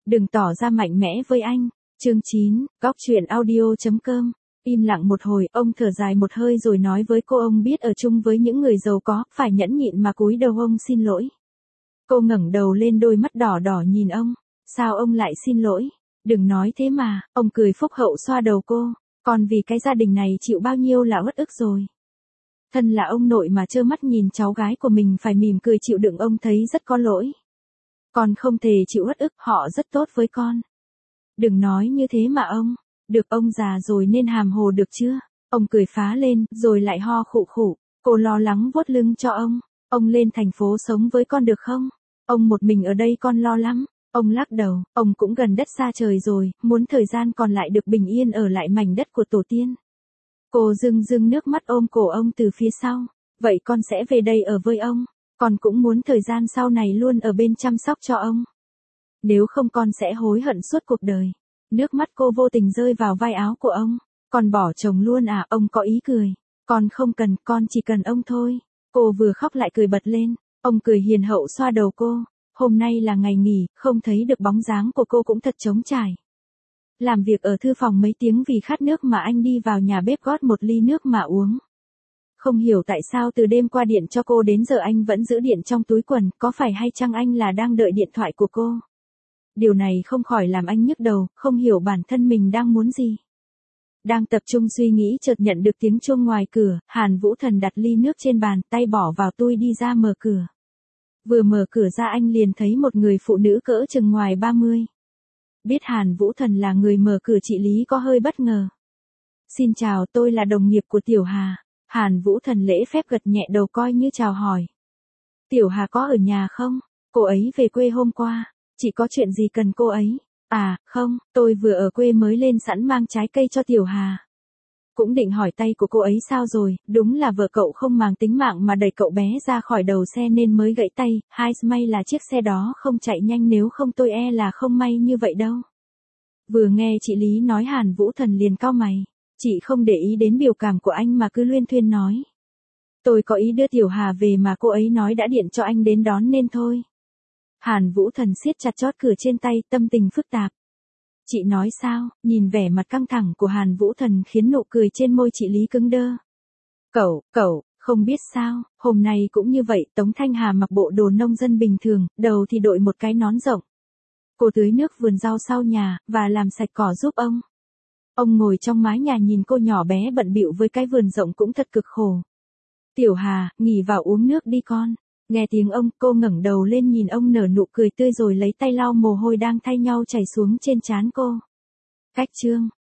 Đừng tỏ ra mạnh mẽ với anh. Chương 9, góc truyện audio.com. Im lặng một hồi, ông thở dài một hơi rồi nói với cô ông biết ở chung với những người giàu có, phải nhẫn nhịn mà cúi đầu ông xin lỗi. Cô ngẩng đầu lên đôi mắt đỏ đỏ nhìn ông. Sao ông lại xin lỗi? Đừng nói thế mà, ông cười phúc hậu xoa đầu cô. Còn vì cái gia đình này chịu bao nhiêu là uất ức rồi. Thân là ông nội mà trơ mắt nhìn cháu gái của mình phải mỉm cười chịu đựng ông thấy rất có lỗi. Con không thể chịu uất ức, họ rất tốt với con. Đừng nói như thế mà ông. Được, ông già rồi nên hàm hồ được chưa? Ông cười phá lên, rồi lại ho khụ khụ. Cô lo lắng vuốt lưng cho ông. Ông lên thành phố sống với con được không? Ông một mình ở đây con lo lắm. Ông lắc đầu, ông cũng gần đất xa trời rồi, muốn thời gian còn lại được bình yên ở lại mảnh đất của tổ tiên. Cô rưng rưng nước mắt ôm cổ ông từ phía sau. Vậy con sẽ về đây ở với ông. Con cũng muốn thời gian sau này luôn ở bên chăm sóc cho ông. Nếu không con sẽ hối hận suốt cuộc đời. Nước mắt cô vô tình rơi vào vai áo của ông. Con bỏ chồng luôn à? Ông có ý cười. Con không cần, con chỉ cần ông thôi. Cô vừa khóc lại cười bật lên. Ông cười hiền hậu xoa đầu cô. Hôm nay là ngày nghỉ, không thấy được bóng dáng của cô cũng thật trống trải. Làm việc ở thư phòng mấy tiếng vì khát nước mà anh đi vào nhà bếp gót một ly nước mà uống. Không hiểu tại sao từ đêm qua điện cho cô đến giờ anh vẫn giữ điện trong túi quần, có phải hay chăng anh là đang đợi điện thoại của cô? Điều này không khỏi làm anh nhức đầu, không hiểu bản thân mình đang muốn gì. Đang tập trung suy nghĩ chợt nhận được tiếng chuông ngoài cửa, Hàn Vũ Thần đặt ly nước trên bàn, tay bỏ vào túi đi ra mở cửa. Vừa mở cửa ra anh liền thấy một người phụ nữ cỡ chừng ngoài 30. Biết Hàn Vũ Thần là người mở cửa chị Lý có hơi bất ngờ. Xin chào, tôi là đồng nghiệp của Tiểu Hà. Hàn Vũ Thần lễ phép gật nhẹ đầu coi như chào hỏi. Tiểu Hà có ở nhà không? Cô ấy về quê hôm qua. Chị có chuyện gì cần cô ấy? À, không, tôi vừa ở quê mới lên sẵn mang trái cây cho Tiểu Hà. Cũng định hỏi tay của cô ấy sao rồi, đúng là vợ cậu không màng tính mạng mà đẩy cậu bé ra khỏi đầu xe nên mới gãy tay, hay may là chiếc xe đó không chạy nhanh nếu không tôi e là không may như vậy đâu. Vừa nghe chị Lý nói Hàn Vũ Thần liền cau mày, chị không để ý đến biểu cảm của anh mà cứ luyên thuyên nói. Tôi có ý đưa Tiểu Hà về mà cô ấy nói đã điện cho anh đến đón nên thôi. Hàn Vũ Thần siết chặt chót cửa trên tay, tâm tình phức tạp. Chị nói sao? Nhìn vẻ mặt căng thẳng của Hàn Vũ Thần khiến nụ cười trên môi chị Lý cứng đơ. Cậu, không biết sao, hôm nay cũng như vậy, Tống Thanh Hà mặc bộ đồ nông dân bình thường, đầu thì đội một cái nón rộng. Cô tưới nước vườn rau sau nhà, và làm sạch cỏ giúp ông. Ông ngồi trong mái nhà nhìn cô nhỏ bé bận bịu với cái vườn rộng cũng thật cực khổ. Tiểu Hà, nghỉ vào uống nước đi con. Nghe tiếng ông, cô ngẩng đầu lên nhìn ông nở nụ cười tươi rồi lấy tay lau mồ hôi đang thay nhau chảy xuống trên trán cô. Cách chương